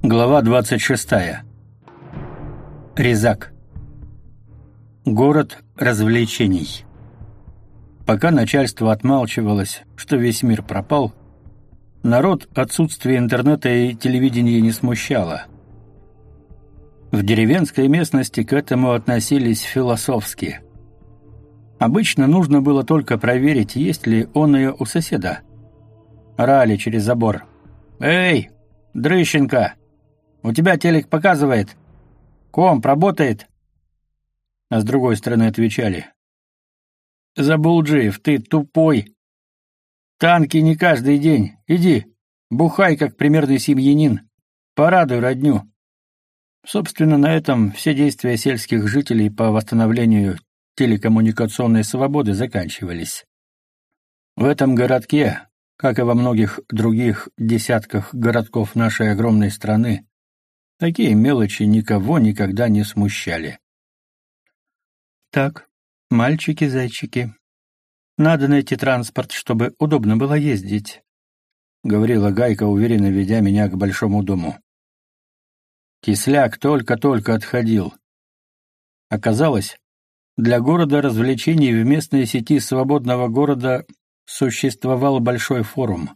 Глава 26. Резак. Город развлечений. Пока начальство отмалчивалось, что весь мир пропал, народ отсутствие интернета и телевидения не смущало. В деревенской местности к этому относились философски. Обычно нужно было только проверить, есть ли оное у соседа. Орали через забор: «Эй, Дрыщенко! У тебя телек показывает. Комп работает?» А с другой стороны отвечали: «Забулджиев, ты тупой. Танки не каждый день. Иди, бухай, как примерный семьянин. Порадуй родню». Собственно, на этом все действия сельских жителей по восстановлению телекоммуникационной свободы заканчивались. В этом городке, как и во многих других десятках городков нашей огромной страны, такие мелочи никого никогда не смущали. «Так, мальчики-зайчики, надо найти транспорт, чтобы удобно было ездить», — говорила Гайка, уверенно ведя меня к большому дому. Кисляк только-только отходил. Оказалось, для города развлечений в местной сети свободного города существовал большой форум.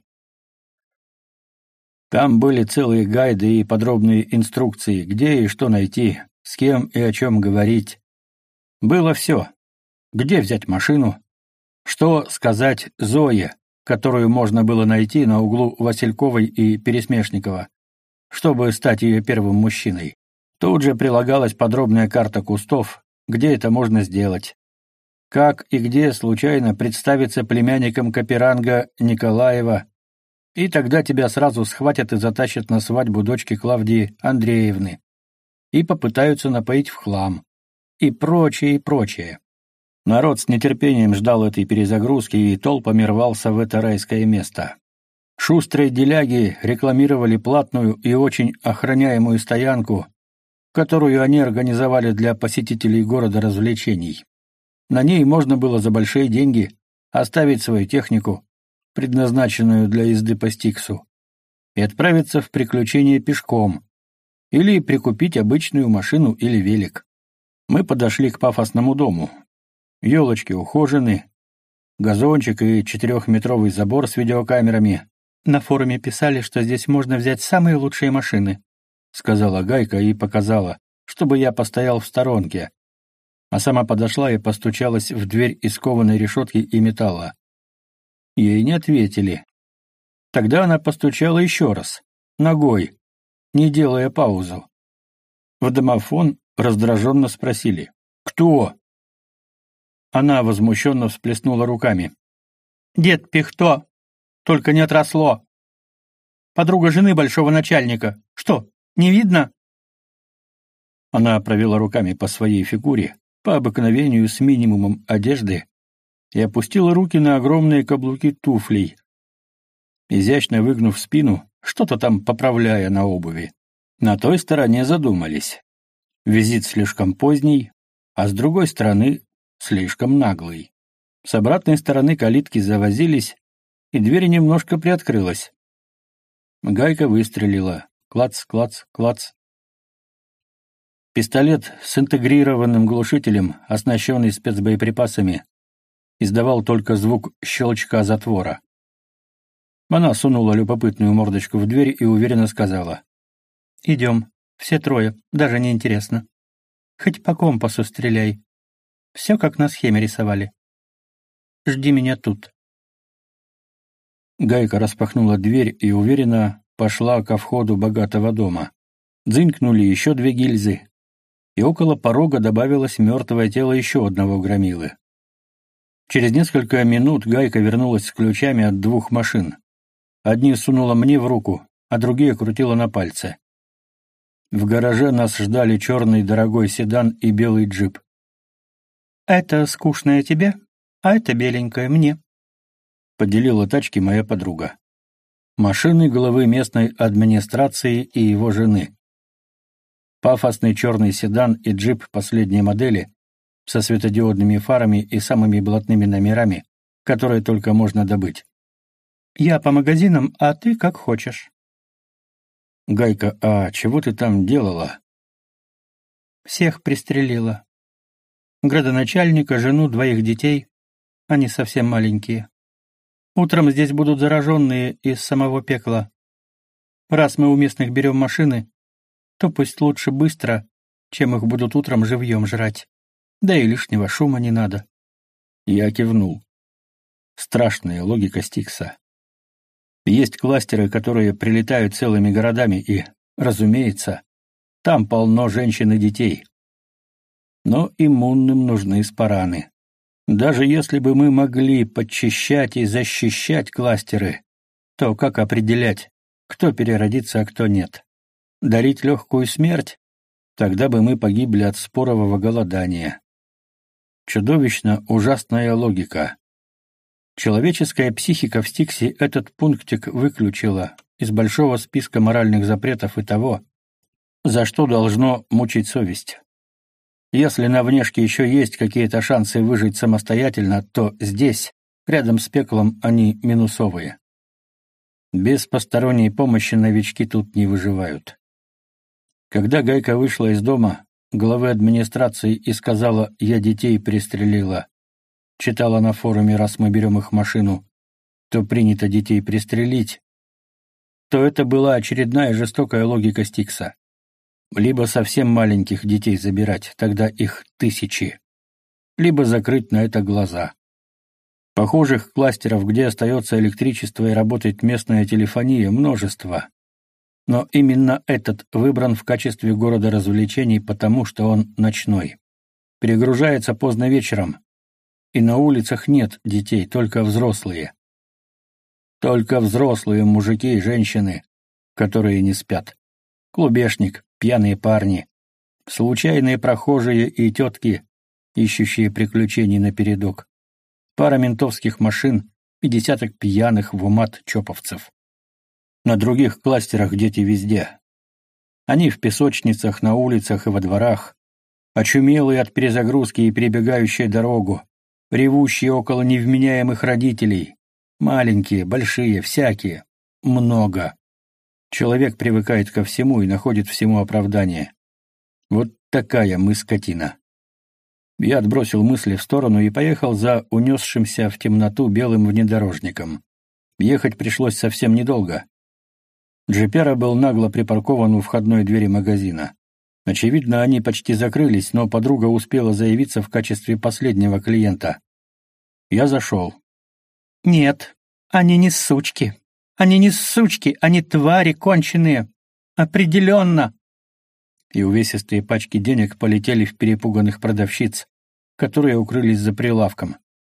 Там были целые гайды и подробные инструкции, где и что найти, с кем и о чем говорить. Было все. Где взять машину? Что сказать Зое, которую можно было найти на углу Васильковой и Пересмешникова, чтобы стать ее первым мужчиной? Тут же прилагалась подробная карта кустов, где это можно сделать. Как и где случайно представиться племянником Каперанга Николаева, и тогда тебя сразу схватят и затащат на свадьбу дочки Клавдии Андреевны и попытаются напоить в хлам, и прочее, и прочее. Народ с нетерпением ждал этой перезагрузки и толпами рвался в это райское место. Шустрые деляги рекламировали платную и очень охраняемую стоянку, которую они организовали для посетителей города развлечений. На ней можно было за большие деньги оставить свою технику, предназначенную для езды по Стиксу, и отправиться в приключения пешком, или прикупить обычную машину или велик. Мы подошли к пафосному дому. Елочки ухожены, газончик и 4-метровый забор с видеокамерами. «На форуме писали, что здесь можно взять самые лучшие машины», — сказала Гайка и показала, чтобы я постоял в сторонке, а сама подошла и постучалась в дверь из кованой решетки и металла. Ей не ответили. Тогда она постучала еще раз, ногой, не делая паузу. В домофон раздраженно спросили: «Кто?». Она возмущенно всплеснула руками: «Дед Пихто, только не отросло. Подруга жены большого начальника. Что, не видно?» Она провела руками по своей фигуре, по обыкновению с минимумом одежды, и опустила руки на огромные каблуки туфлей, изящно выгнув спину, что-то там поправляя на обуви. На той стороне задумались. Визит слишком поздний, а с другой стороны слишком наглый. С обратной стороны калитки завозились, и дверь немножко приоткрылась. Гайка выстрелила. Клац, клац, клац. Пистолет с интегрированным глушителем, оснащенный спецбоеприпасами, издавал только звук щелчка затвора. Она сунула любопытную мордочку в дверь и уверенно сказала: «Идем, все трое, даже не интересно. Хоть по компасу стреляй. Все как на схеме рисовали. Жди меня тут». Гайка распахнула дверь и уверенно пошла ко входу богатого дома. Дзынькнули еще 2 гильзы, и около порога добавилось мертвое тело еще одного громилы. Через несколько минут Гайка вернулась с ключами от 2 машин. Одни сунула мне в руку, а другие крутила на пальце. В гараже нас ждали черный дорогой седан и белый джип. «Это скучное тебе, а это беленькое мне», — поделила тачки моя подруга. Машины главы местной администрации и его жены. Пафосный черный седан и джип последней модели со светодиодными фарами и самыми блатными номерами, которые только можно добыть. «Я по магазинам, а ты как хочешь». Гайка, а чего ты там делала? Всех пристрелила. Градоначальника, жену, 2 детей. Они совсем маленькие. Утром здесь будут зараженные из самого пекла. Раз мы у местных берем машины, то пусть лучше быстро, чем их будут утром живьем жрать. Да и лишнего шума не надо. Я кивнул. Страшная логика Стикса. Есть кластеры, которые прилетают целыми городами, и, разумеется, там полно женщин и детей. Но иммунным нужны спараны. Даже если бы мы могли подчищать и защищать кластеры, то как определять, кто переродится, а кто нет? Дарить легкую смерть? Тогда бы мы погибли от спорового голодания. Чудовищно ужасная логика. Человеческая психика в Стиксе этот пунктик выключила из большого списка моральных запретов и того, за что должно мучить совесть. Если на внешке еще есть какие-то шансы выжить самостоятельно, то здесь, рядом с пеклом, они минусовые. Без посторонней помощи новички тут не выживают. Когда Гайка вышла из дома, главы администрации, и сказала «я детей пристрелила», читала на форуме «раз мы берем их машину, то принято детей пристрелить», то это была очередная жестокая логика Стикса. Либо совсем маленьких детей забирать, тогда их тысячи, либо закрыть на это глаза. Похожих кластеров, где остается электричество и работает местная телефония, множество. Но именно этот выбран в качестве города развлечений, потому что он ночной. Перегружается поздно вечером, и на улицах нет детей, только взрослые. Только взрослые мужики и женщины, которые не спят. Клубешник, пьяные парни, случайные прохожие и тетки, ищущие приключений напередок, пара ментовских машин и десяток пьяных в умат чоповцев. На других кластерах дети везде. Они в песочницах, на улицах и во дворах, очумелые от перезагрузки и перебегающие дорогу, ревущие около невменяемых родителей, маленькие, большие, всякие, много. Человек привыкает ко всему и находит всему оправдание. Вот такая мы скотина. Я отбросил мысли в сторону и поехал за унесшимся в темноту белым внедорожником. Ехать пришлось совсем недолго. Джипера был нагло припаркован у входной двери магазина. Очевидно, они почти закрылись, но подруга успела заявиться в качестве последнего клиента. Я зашел. Нет, они не сучки. Они не сучки, они твари конченые. Определенно. И увесистые пачки денег полетели в перепуганных продавщиц, которые укрылись за прилавком.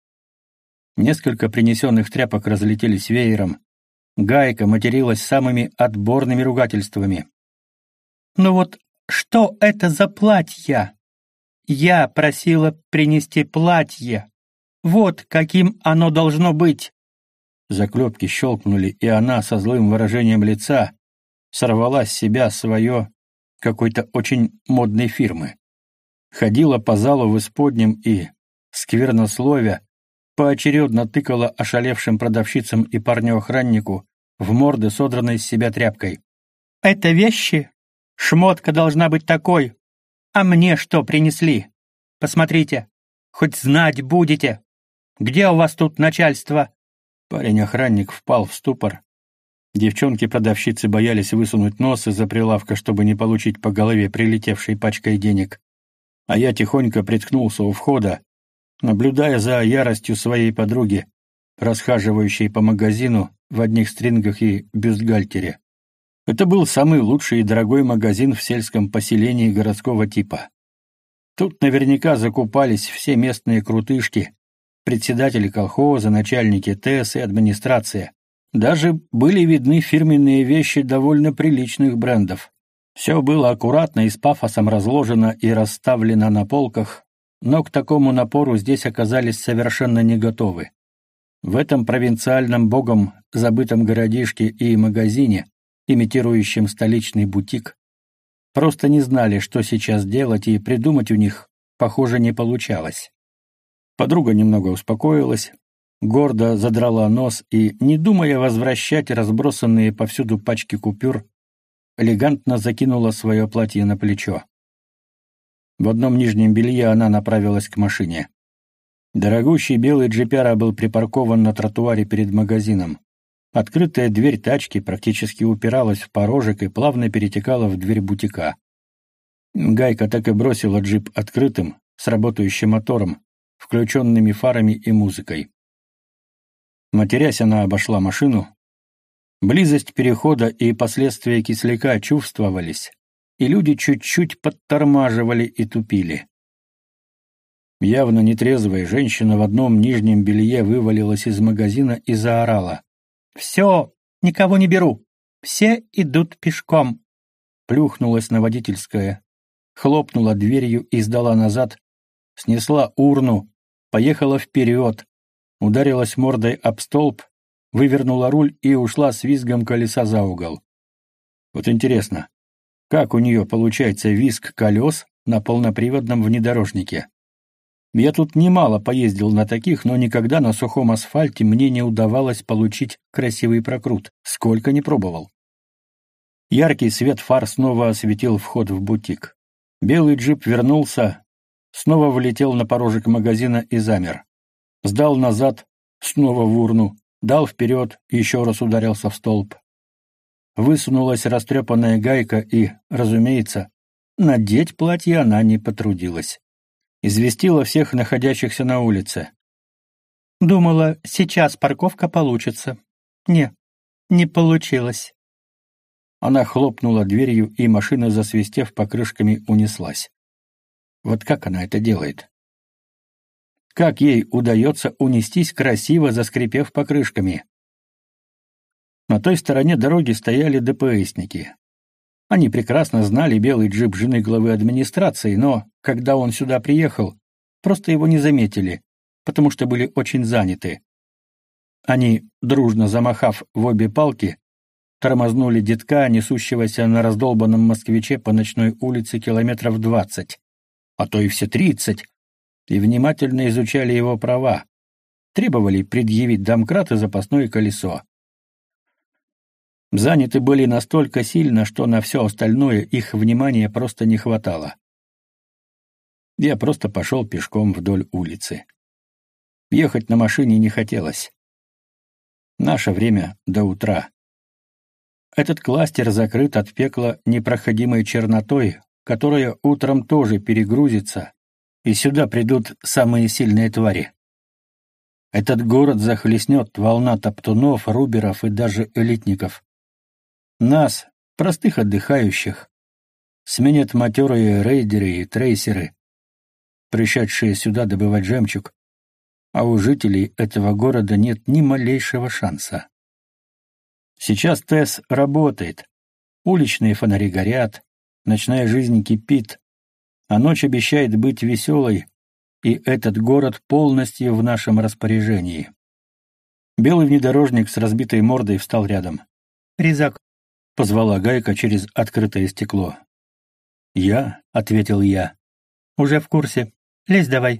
Несколько принесенных тряпок разлетелись веером. Гайка материлась самыми отборными ругательствами. «Ну вот что это за платье? Я просила принести платье. Вот каким оно должно быть». Заклепки щелкнули, и она со злым выражением лица сорвала с себя свое какой-то очень модной фирмы. Ходила по залу в исподнем и, сквернословя, поочередно тыкала ошалевшим продавщицам и парню-охраннику в морды, содранной с себя тряпкой. «Это вещи? Шмотка должна быть такой. А мне что принесли? Посмотрите, хоть знать будете. Где у вас тут начальство?» Парень-охранник впал в ступор. Девчонки-продавщицы боялись высунуть нос из-за прилавка, чтобы не получить по голове прилетевшей пачкой денег. А я тихонько приткнулся у входа, наблюдая за яростью своей подруги, расхаживающей по магазину в одних стрингах и бюстгальтере. Это был самый лучший и дорогой магазин в сельском поселении городского типа. Тут наверняка закупались все местные крутышки, председатели колхоза, начальники ТЭС и администрация. Даже были видны фирменные вещи довольно приличных брендов. Все было аккуратно и с пафосом разложено и расставлено на полках, но к такому напору здесь оказались совершенно не готовы. В этом провинциальном богом забытом городишке и магазине, имитирующем столичный бутик, просто не знали, что сейчас делать, и придумать у них, похоже, не получалось. Подруга немного успокоилась, гордо задрала нос и, не думая возвращать разбросанные повсюду пачки купюр, элегантно закинула свое платье на плечо. В одном нижнем белье она направилась к машине. Дорогущий белый джипяра был припаркован на тротуаре перед магазином. Открытая дверь тачки практически упиралась в порожек и плавно перетекала в дверь бутика. Гайка так и бросила джип открытым, с работающим мотором, включенными фарами и музыкой. Матерясь, она обошла машину. Близость перехода и последствия кисляка чувствовались, и люди чуть-чуть подтормаживали и тупили. Явно нетрезвая женщина в одном нижнем белье вывалилась из магазина и заорала. «Все, никого не беру! Все идут пешком!» Плюхнулась на водительское, хлопнула дверью и сдала назад, снесла урну, поехала вперед, ударилась мордой об столб, вывернула руль и ушла с визгом колеса за угол. Вот интересно, как у нее получается визг колес на полноприводном внедорожнике? Я тут немало поездил на таких, но никогда на сухом асфальте мне не удавалось получить красивый прокрут, сколько ни пробовал. Яркий свет фар снова осветил вход в бутик. Белый джип вернулся, снова влетел на порожек магазина и замер. Сдал назад, снова в урну, дал вперед, еще раз ударился в столб. Высунулась растрепанная гайка и, разумеется, надеть платье она не потрудилась. Известила всех находящихся на улице. «Думала, сейчас парковка получится. Не получилось». Она хлопнула дверью, и машина, засвистев покрышками, унеслась. Вот как она это делает? Как ей удается унестись, красиво заскрипев покрышками? На той стороне дороги стояли ДПСники. Они прекрасно знали белый джип жены главы администрации, но, когда он сюда приехал, просто его не заметили, потому что были очень заняты. Они, дружно замахав в обе палки, тормознули детка, несущегося на раздолбанном москвиче по ночной улице километров 20, а то и все 30, и внимательно изучали его права, требовали предъявить домкрат и запасное колесо. Заняты были настолько сильно, что на все остальное их внимания просто не хватало. Я просто пошел пешком вдоль улицы. Ехать на машине не хотелось. Наше время до утра. Этот кластер закрыт от пекла непроходимой чернотой, которая утром тоже перегрузится, и сюда придут самые сильные твари. Этот город захлестнет волна топтунов, руберов и даже элитников. Нас, простых отдыхающих, сменят матерые рейдеры и трейсеры, пришедшие сюда добывать жемчуг, а у жителей этого города нет ни малейшего шанса. Сейчас ТЭС работает, уличные фонари горят, ночная жизнь кипит, а ночь обещает быть веселой, и этот город полностью в нашем распоряжении. Белый внедорожник с разбитой мордой встал рядом. «Резак», — позвала Гайка через открытое стекло. «Я», — ответил я. «Уже в курсе. Лезь давай».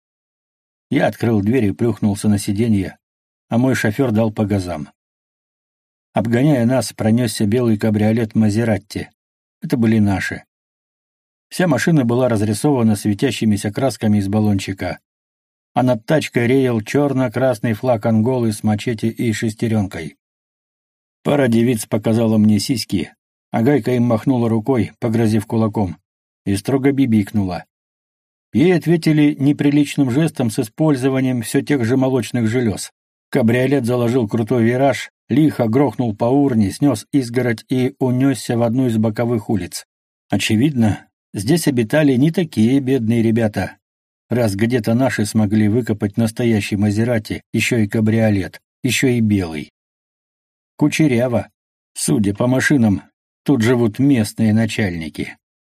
Я открыл дверь и плюхнулся на сиденье, а мой шофер дал по газам. Обгоняя нас, пронесся белый кабриолет Мазератти. Это были наши. Вся машина была разрисована светящимися красками из баллончика, а над тачкой реял черно-красный флаг Анголы с мачете и шестеренкой. Пара девиц показала мне сиськи, а Гайка им махнула рукой, погрозив кулаком, и строго бибикнула. Ей ответили неприличным жестом с использованием все тех же молочных желез. Кабриолет заложил крутой вираж, лихо грохнул по урне, снес изгородь и унесся в одну из боковых улиц. Очевидно, здесь обитали не такие бедные ребята, раз где-то наши смогли выкопать настоящий Мазерати, еще и кабриолет, еще и белый. Кучеряво. Судя по машинам, тут живут местные начальники.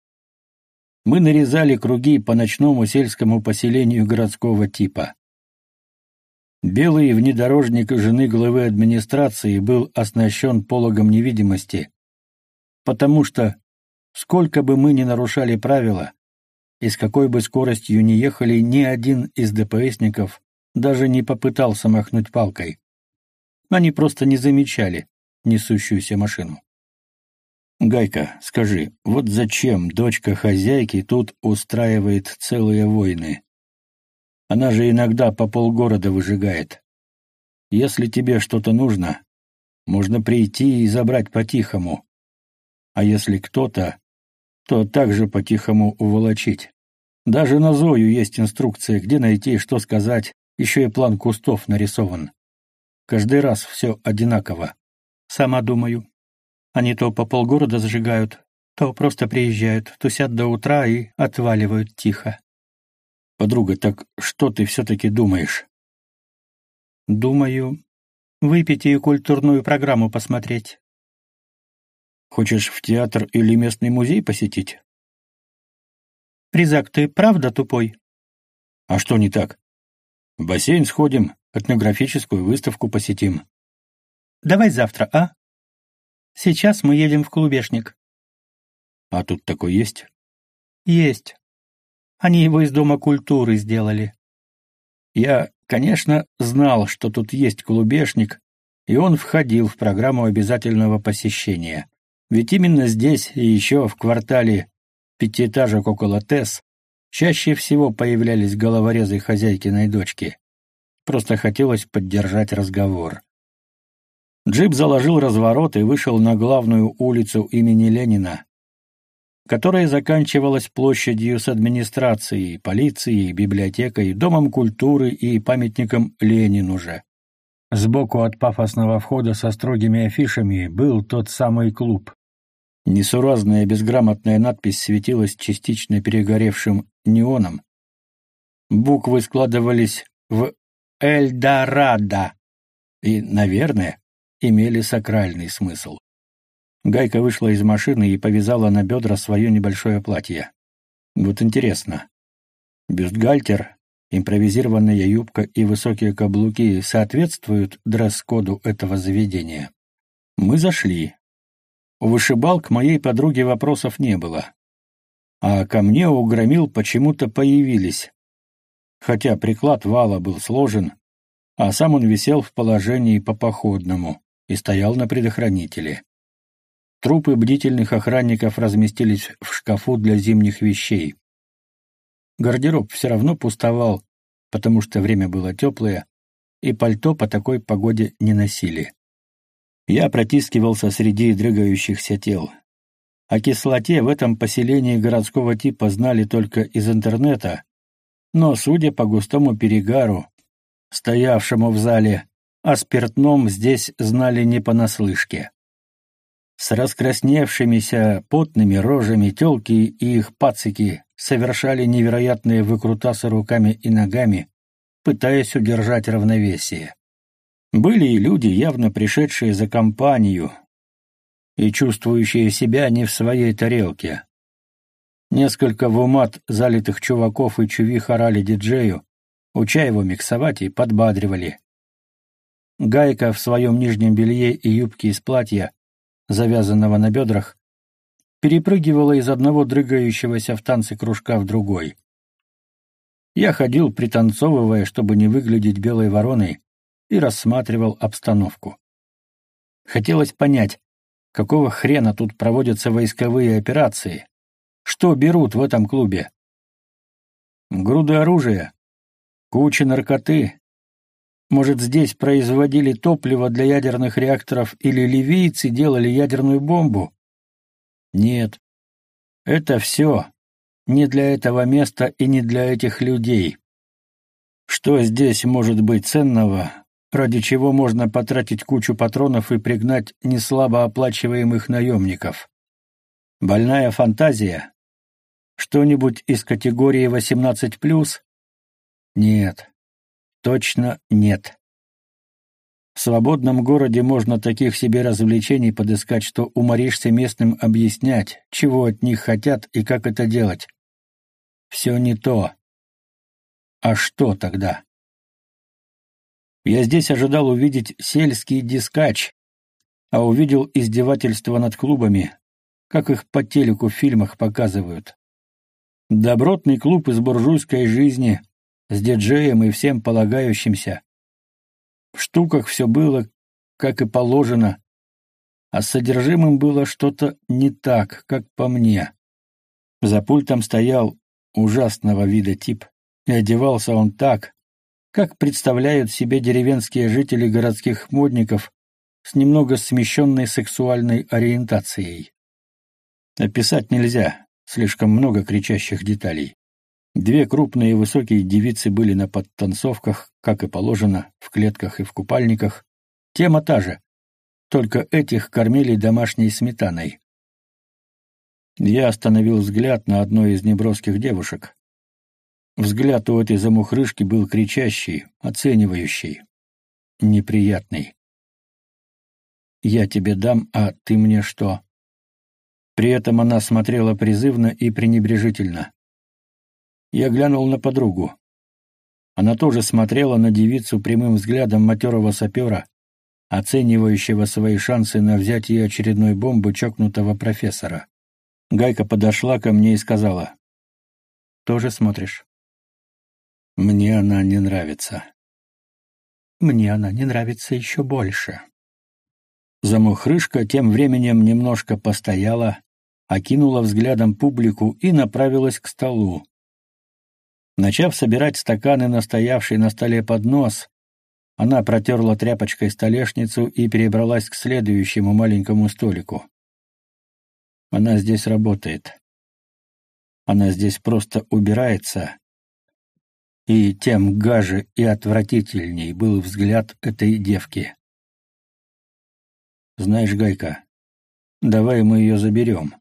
Мы нарезали круги по ночному сельскому поселению городского типа. Белый внедорожник жены главы администрации был оснащен пологом невидимости, потому что, сколько бы мы ни нарушали правила, и с какой бы скоростью ни ехали, ни один из ДПСников даже не попытался махнуть палкой. Они просто не замечали несущуюся машину. Гайка, скажи, вот зачем дочка хозяйки тут устраивает целые войны? Она же иногда по полгорода выжигает. Если тебе что-то нужно, можно прийти и забрать по-тихому. А если кто-то, то также по-тихому уволочить. Даже на Зою есть инструкция, где найти и что сказать, еще и план кустов нарисован. Каждый раз все одинаково. Сама думаю. Они то по полгорода зажигают, то просто приезжают, тусят до утра и отваливают тихо. Подруга, так что ты все-таки думаешь? Думаю, выпить и культурную программу посмотреть. Хочешь в театр или местный музей посетить? Призак, ты правда тупой? А что не так? В бассейн сходим, этнографическую выставку посетим. Давай завтра, а? Сейчас мы едем в Клубешник. А тут такой есть? Есть. Они его из Дома культуры сделали. Я, конечно, знал, что тут есть Клубешник, и он входил в программу обязательного посещения. Ведь именно здесь и еще в квартале пятиэтажек около ТЭС чаще всего появлялись головорезы хозяйкиной дочки. Просто хотелось поддержать разговор. Джип заложил разворот и вышел на главную улицу имени Ленина, которая заканчивалась площадью с администрацией, полицией, библиотекой, домом культуры и памятником Ленину же. Сбоку от пафосного входа со строгими афишами был тот самый клуб. Несуразная безграмотная надпись светилась частично перегоревшим неоном. Буквы складывались в «Эльдорадо» и, наверное, имели сакральный смысл. Гайка вышла из машины и повязала на бедра свое небольшое платье. Вот интересно, бюстгальтер, импровизированная юбка и высокие каблуки соответствуют дресс-коду этого заведения? Мы зашли. У вышибал к моей подруге вопросов не было. А ко мне у громил почему-то появились. Хотя приклад вала был сложен, а сам он висел в положении по походному и стоял на предохранителе. Трупы бдительных охранников разместились в шкафу для зимних вещей. Гардероб все равно пустовал, потому что время было теплое, и пальто по такой погоде не носили. Я протискивался среди дрыгающихся тел. О кислоте в этом поселении городского типа знали только из интернета, но, судя по густому перегару, стоявшему в зале, о спиртном здесь знали не понаслышке. С раскрасневшимися потными рожами тёлки и их пацики совершали невероятные выкрутасы руками и ногами, пытаясь удержать равновесие. Были и люди, явно пришедшие за компанию и чувствующие себя не в своей тарелке. Несколько в умат залитых чуваков и чувих орали диджею, уча его миксовать, и подбадривали. Гайка в своем нижнем белье и юбке из платья, завязанного на бедрах, перепрыгивала из одного дрыгающегося в танце кружка в другой. Я ходил, пританцовывая, чтобы не выглядеть белой вороной, и рассматривал обстановку. Хотелось понять, какого хрена тут проводятся войсковые операции, что берут в этом клубе. Груды оружия, куча наркоты. Может, здесь производили топливо для ядерных реакторов или ливийцы делали ядерную бомбу? Нет. Это все не для этого места и не для этих людей. Что здесь может быть ценного, ради чего можно потратить кучу патронов и пригнать неслабо оплачиваемых наемников? Больная фантазия? Что-нибудь из категории 18+? Нет. Точно нет. В свободном городе можно таких себе развлечений подыскать, что уморишься местным объяснять, чего от них хотят и как это делать. Все не то. А что тогда? Я здесь ожидал увидеть сельский дискач, а увидел издевательство над клубами, как их по телеку в фильмах показывают. Добротный клуб из буржуйской жизни, с диджеем и всем полагающимся. В штуках все было, как и положено. а с содержимым было что-то не так, как по мне. За пультом стоял ужасного вида тип, и одевался он так, как представляют себе деревенские жители городских модников с немного смещенной сексуальной ориентацией. Описать нельзя, слишком много кричащих деталей. 2 крупные и высокие девицы были на подтанцовках, как и положено, в клетках и в купальниках. Тема та же, только этих кормили домашней сметаной. Я остановил взгляд на одной из неброских девушек. Взгляд у этой замухрышки был кричащий, оценивающий, неприятный. «Я тебе дам, а ты мне что?» При этом она смотрела призывно и пренебрежительно. Я глянул на подругу. Она тоже смотрела на девицу прямым взглядом матерого сапера, оценивающего свои шансы на взятие очередной бомбы чокнутого профессора. Гайка подошла ко мне и сказала: «Тоже смотришь?» «Мне она не нравится». «Мне она не нравится еще больше». Замухрышка тем временем немножко постояла, окинула взглядом публику и направилась к столу. Начав собирать стаканы на стоявший на столе поднос, она протерла тряпочкой столешницу и перебралась к следующему маленькому столику. Она здесь работает. Она здесь просто убирается. И тем гаже и отвратительней был взгляд этой девки. «Знаешь, Гайка, давай мы ее заберем».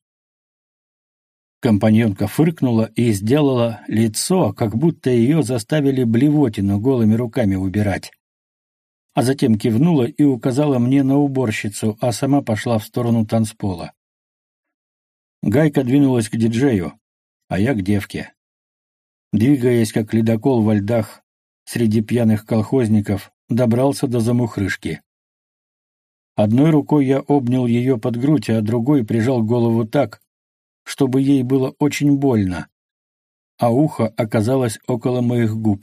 Компаньонка фыркнула и сделала лицо, как будто ее заставили блевотину голыми руками убирать. А затем кивнула и указала мне на уборщицу, а сама пошла в сторону танцпола. Гайка двинулась к диджею, а я к девке. Двигаясь как ледокол во льдах среди пьяных колхозников, добрался до замухрышки. Одной рукой я обнял ее под грудь, а другой прижал голову так, чтобы ей было очень больно, а ухо оказалось около моих губ.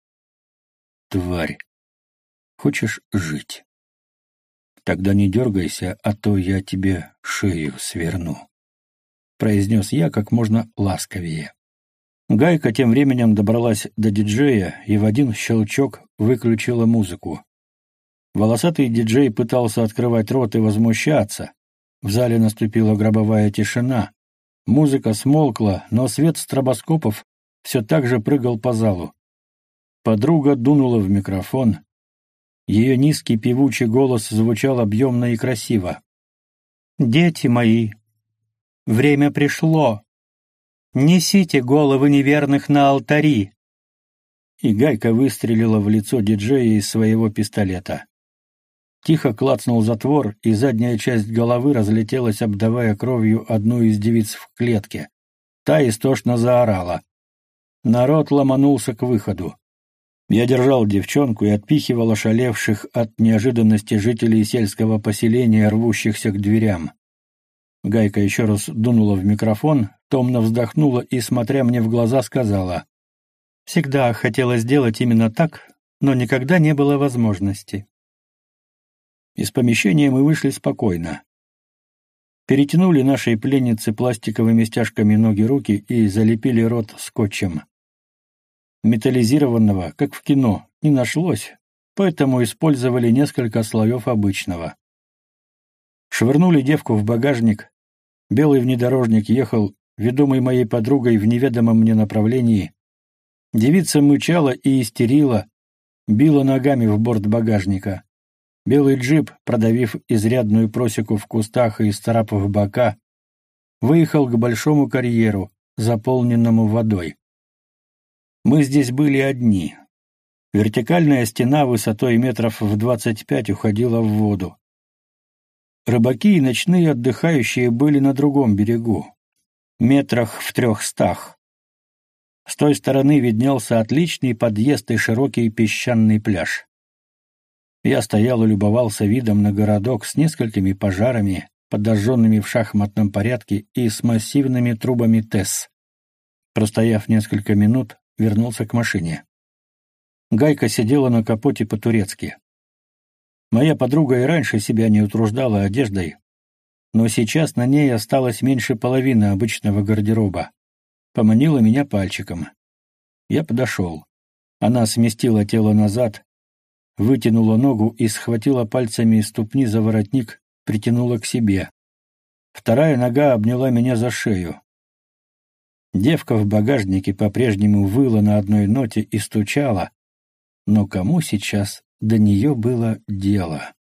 «Тварь, хочешь жить? Тогда не дергайся, а то я тебе шею сверну», — произнес я как можно ласковее. Гайка тем временем добралась до диджея и в один щелчок выключила музыку. Волосатый диджей пытался открывать рот и возмущаться. В зале наступила гробовая тишина. Музыка смолкла, но свет стробоскопов все так же прыгал по залу. Подруга дунула в микрофон. Ее низкий певучий голос звучал объемно и красиво. «Дети мои, время пришло. Несите головы неверных на алтари!» И Гайка выстрелила в лицо диджея из своего пистолета. Тихо клацнул затвор, и задняя часть головы разлетелась, обдавая кровью одну из девиц в клетке. Та истошно заорала. Народ ломанулся к выходу. Я держал девчонку и отпихивал ошалевших от неожиданности жителей сельского поселения, рвущихся к дверям. Гайка еще раз дунула в микрофон, томно вздохнула и, смотря мне в глаза, сказала: «Всегда хотела сделать именно так, но никогда не было возможности». Из помещения мы вышли спокойно. Перетянули нашей пленнице пластиковыми стяжками ноги-руки и залепили рот скотчем. Металлизированного, как в кино, не нашлось, поэтому использовали несколько слоев обычного. Швырнули девку в багажник. Белый внедорожник ехал, ведомый моей подругой в неведомом мне направлении. Девица мычала и истерила, била ногами в борт багажника. Белый джип, продавив изрядную просеку в кустах и исцарапав бока, выехал к большому карьеру, заполненному водой. Мы здесь были одни. Вертикальная стена высотой метров в 25 уходила в воду. Рыбаки и ночные отдыхающие были на другом берегу, метрах в 300. С той стороны виднелся отличный подъезд и широкий песчаный пляж. Я стоял и любовался видом на городок с несколькими пожарами, подожженными в шахматном порядке и с массивными трубами ТЭС. Простояв несколько минут, вернулся к машине. Гайка сидела на капоте по-турецки. Моя подруга и раньше себя не утруждала одеждой, но сейчас на ней осталось меньше половины обычного гардероба. Поманила меня пальчиком. Я подошел. Она сместила тело назад, вытянула ногу и схватила пальцами ступни за воротник, притянула к себе. Вторая нога обняла меня за шею. Девка в багажнике по-прежнему выла на одной ноте и стучала, но кому сейчас до нее было дело?